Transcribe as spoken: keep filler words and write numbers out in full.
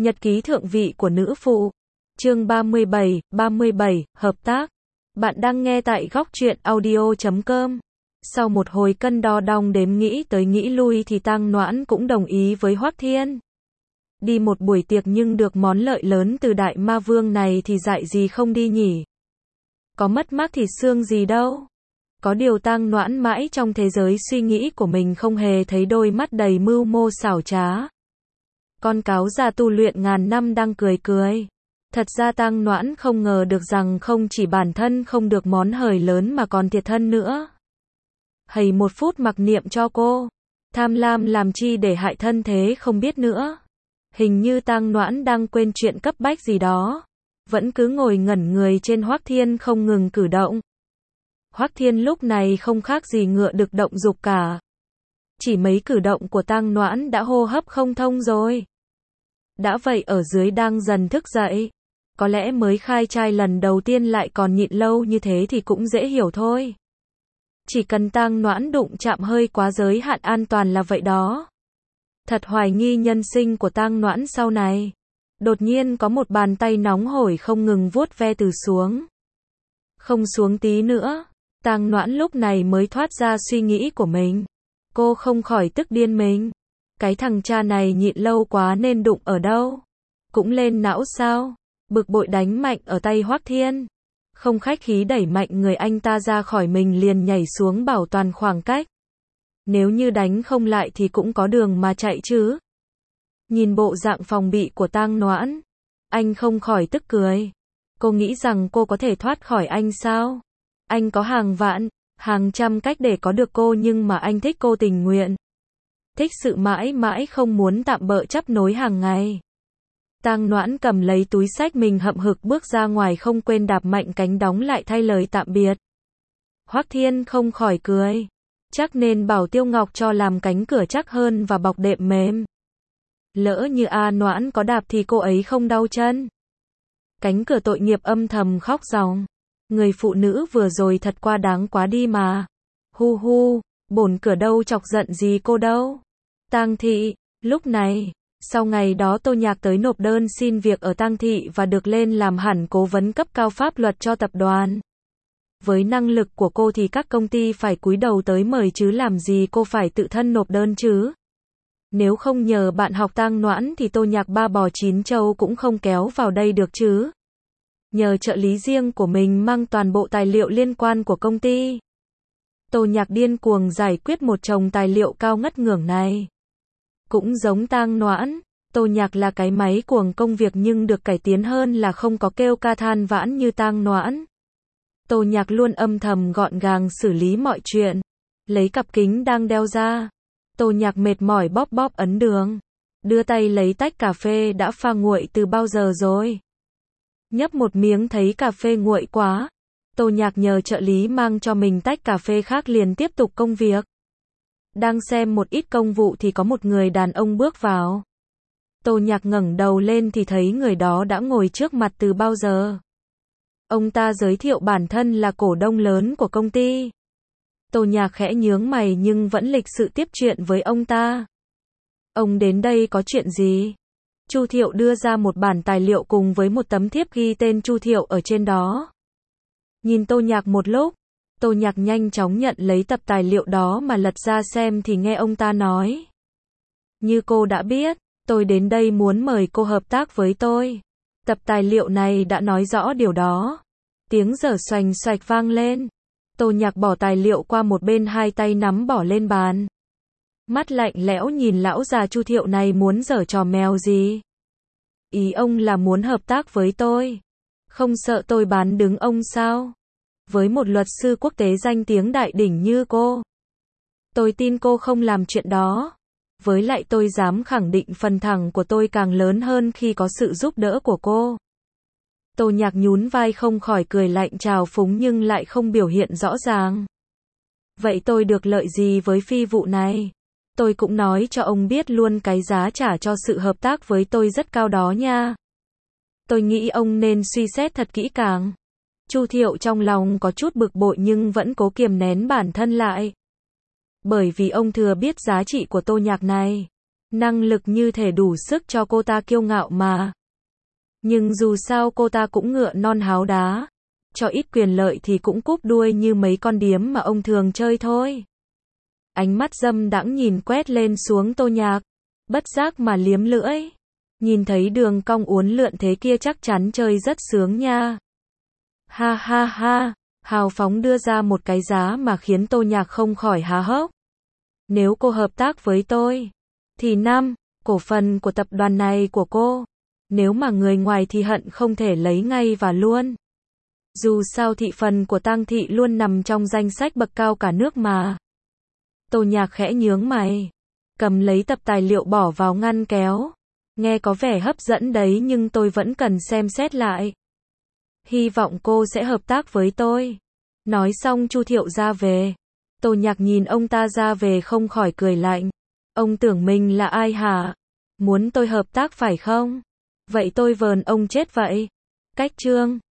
Nhật ký thượng vị của nữ phụ. Chương ba mươi bảy, ba mươi bảy, hợp tác. Bạn đang nghe tại góc truyện audio chấm com. Sau một hồi cân đo đong đếm nghĩ tới nghĩ lui thì Tang Noãn cũng đồng ý với Hoắc Thiên. Đi một buổi tiệc nhưng được món lợi lớn từ Đại Ma Vương này thì dại gì không đi nhỉ? Có mất mát thì xương gì đâu. Có điều Tang Noãn mãi trong thế giới suy nghĩ của mình không hề thấy đôi mắt đầy mưu mô xảo trá. Con cáo già tu luyện ngàn năm đang cười cười. Thật ra Tang Noãn không ngờ được rằng không chỉ bản thân không được món hời lớn mà còn thiệt thân nữa. Hầy một phút mặc niệm cho cô. Tham lam làm chi để hại thân thế không biết nữa. Hình như Tang Noãn đang quên chuyện cấp bách gì đó. Vẫn cứ ngồi ngẩn người trên Hoắc Thiên không ngừng cử động. Hoắc Thiên lúc này không khác gì ngựa được động dục cả. Chỉ mấy cử động của Tang Noãn đã hô hấp không thông rồi. Đã vậy ở dưới đang dần thức dậy. Có lẽ mới khai trai lần đầu tiên lại còn nhịn lâu như thế thì cũng dễ hiểu thôi. Chỉ cần Tang Noãn đụng chạm hơi quá giới hạn an toàn là vậy đó. Thật hoài nghi nhân sinh của Tang Noãn sau này. Đột nhiên có một bàn tay nóng hổi không ngừng vuốt ve từ xuống. Không xuống tí nữa. Tang Noãn lúc này mới thoát ra suy nghĩ của mình. Cô không khỏi tức điên mình. Cái thằng cha này nhịn lâu quá nên đụng ở đâu? Cũng lên não sao? Bực bội đánh mạnh ở tay Hoắc Thiên. Không khách khí đẩy mạnh người anh ta ra khỏi mình liền nhảy xuống bảo toàn khoảng cách. Nếu như đánh không lại thì cũng có đường mà chạy chứ. Nhìn bộ dạng phòng bị của Tang Noãn, anh không khỏi tức cười. Cô nghĩ rằng cô có thể thoát khỏi anh sao? Anh có hàng vạn, hàng trăm cách để có được cô nhưng mà anh thích cô tình nguyện. Thích sự mãi mãi không muốn tạm bợ chấp nối hàng ngày. Tang Noãn cầm lấy túi xách mình hậm hực bước ra ngoài không quên đạp mạnh cánh đóng lại thay lời tạm biệt. Hoắc Thiên không khỏi cười. Chắc nên bảo Tiêu Ngọc cho làm cánh cửa chắc hơn và bọc đệm mềm. Lỡ như A Noãn có đạp thì cô ấy không đau chân. Cánh cửa tội nghiệp âm thầm khóc ròng. Người phụ nữ vừa rồi thật quá đáng quá đi mà. Hu hu, bổn cửa đâu chọc giận gì cô đâu. Tang thị, lúc này, sau ngày đó Tô Nhạc tới nộp đơn xin việc ở Tang thị và được lên làm hẳn cố vấn cấp cao pháp luật cho tập đoàn. Với năng lực của cô thì các công ty phải cúi đầu tới mời chứ làm gì cô phải tự thân nộp đơn chứ. Nếu không nhờ bạn học Tang Noãn thì Tô Nhạc ba bò chín trâu cũng không kéo vào đây được chứ. Nhờ trợ lý riêng của mình mang toàn bộ tài liệu liên quan của công ty. Tô Nhạc điên cuồng giải quyết một chồng tài liệu cao ngất ngưởng này. Cũng giống Tang Noãn, Tô Nhạc là cái máy cuồng công việc nhưng được cải tiến hơn là không có kêu ca than vãn như Tang Noãn. Tô Nhạc luôn âm thầm gọn gàng xử lý mọi chuyện. Lấy cặp kính đang đeo ra. Tô Nhạc mệt mỏi bóp bóp ấn đường. Đưa tay lấy tách cà phê đã pha nguội từ bao giờ rồi. Nhấp một miếng thấy cà phê nguội quá. Tô Nhạc nhờ trợ lý mang cho mình tách cà phê khác liền tiếp tục công việc. Đang xem một ít công vụ thì có một người đàn ông bước vào. Tô Nhạc ngẩng đầu lên thì thấy người đó đã ngồi trước mặt từ bao giờ. Ông ta giới thiệu bản thân là cổ đông lớn của công ty. Tô Nhạc khẽ nhướng mày nhưng vẫn lịch sự tiếp chuyện với ông ta. Ông đến đây có chuyện gì? Chu Thiệu đưa ra một bản tài liệu cùng với một tấm thiếp ghi tên Chu Thiệu ở trên đó. Nhìn Tô Nhạc một lúc, Tô Nhạc nhanh chóng nhận lấy tập tài liệu đó mà lật ra xem thì nghe ông ta nói. Như cô đã biết, tôi đến đây muốn mời cô hợp tác với tôi. Tập tài liệu này đã nói rõ điều đó. Tiếng giở xoành xoạch vang lên. Tô Nhạc bỏ tài liệu qua một bên hai tay nắm bỏ lên bàn. Mắt lạnh lẽo nhìn lão già Chu Thiệu này muốn giở trò mèo gì. Ý ông là muốn hợp tác với tôi. Không sợ tôi bán đứng ông sao? Với một luật sư quốc tế danh tiếng đại đỉnh như cô. Tôi tin cô không làm chuyện đó. Với lại tôi dám khẳng định phần thắng của tôi càng lớn hơn khi có sự giúp đỡ của cô. Tô Nhạc nhún vai không khỏi cười lạnh trào phúng nhưng lại không biểu hiện rõ ràng. Vậy tôi được lợi gì với phi vụ này? Tôi cũng nói cho ông biết luôn cái giá trả cho sự hợp tác với tôi rất cao đó nha. Tôi nghĩ ông nên suy xét thật kỹ càng. Chu Thiệu trong lòng có chút bực bội nhưng vẫn cố kiềm nén bản thân lại. Bởi vì ông thừa biết giá trị của Tô Nhạc này. Năng lực như thể đủ sức cho cô ta kiêu ngạo mà. Nhưng dù sao cô ta cũng ngựa non háo đá. Cho ít quyền lợi thì cũng cúp đuôi như mấy con điếm mà ông thường chơi thôi. Ánh mắt dâm đãng nhìn quét lên xuống Tô Nhạc. Bất giác mà liếm lưỡi. Nhìn thấy đường cong uốn lượn thế kia chắc chắn chơi rất sướng nha. Ha ha ha, hào phóng đưa ra một cái giá mà khiến Tô Nhạc không khỏi há hốc. Nếu cô hợp tác với tôi, thì năm, cổ phần của tập đoàn này của cô. Nếu mà người ngoài thì hận không thể lấy ngay và luôn. Dù sao thị phần của Tang Thị luôn nằm trong danh sách bậc cao cả nước mà. Tô Nhạc khẽ nhướng mày, cầm lấy tập tài liệu bỏ vào ngăn kéo. Nghe có vẻ hấp dẫn đấy nhưng tôi vẫn cần xem xét lại. Hy vọng cô sẽ hợp tác với tôi. Nói xong Chu Thiệu ra về. Tô Nhạc nhìn ông ta ra về không khỏi cười lạnh. Ông tưởng mình là ai hả? Muốn tôi hợp tác phải không? Vậy tôi vờn ông chết vậy. Cách chương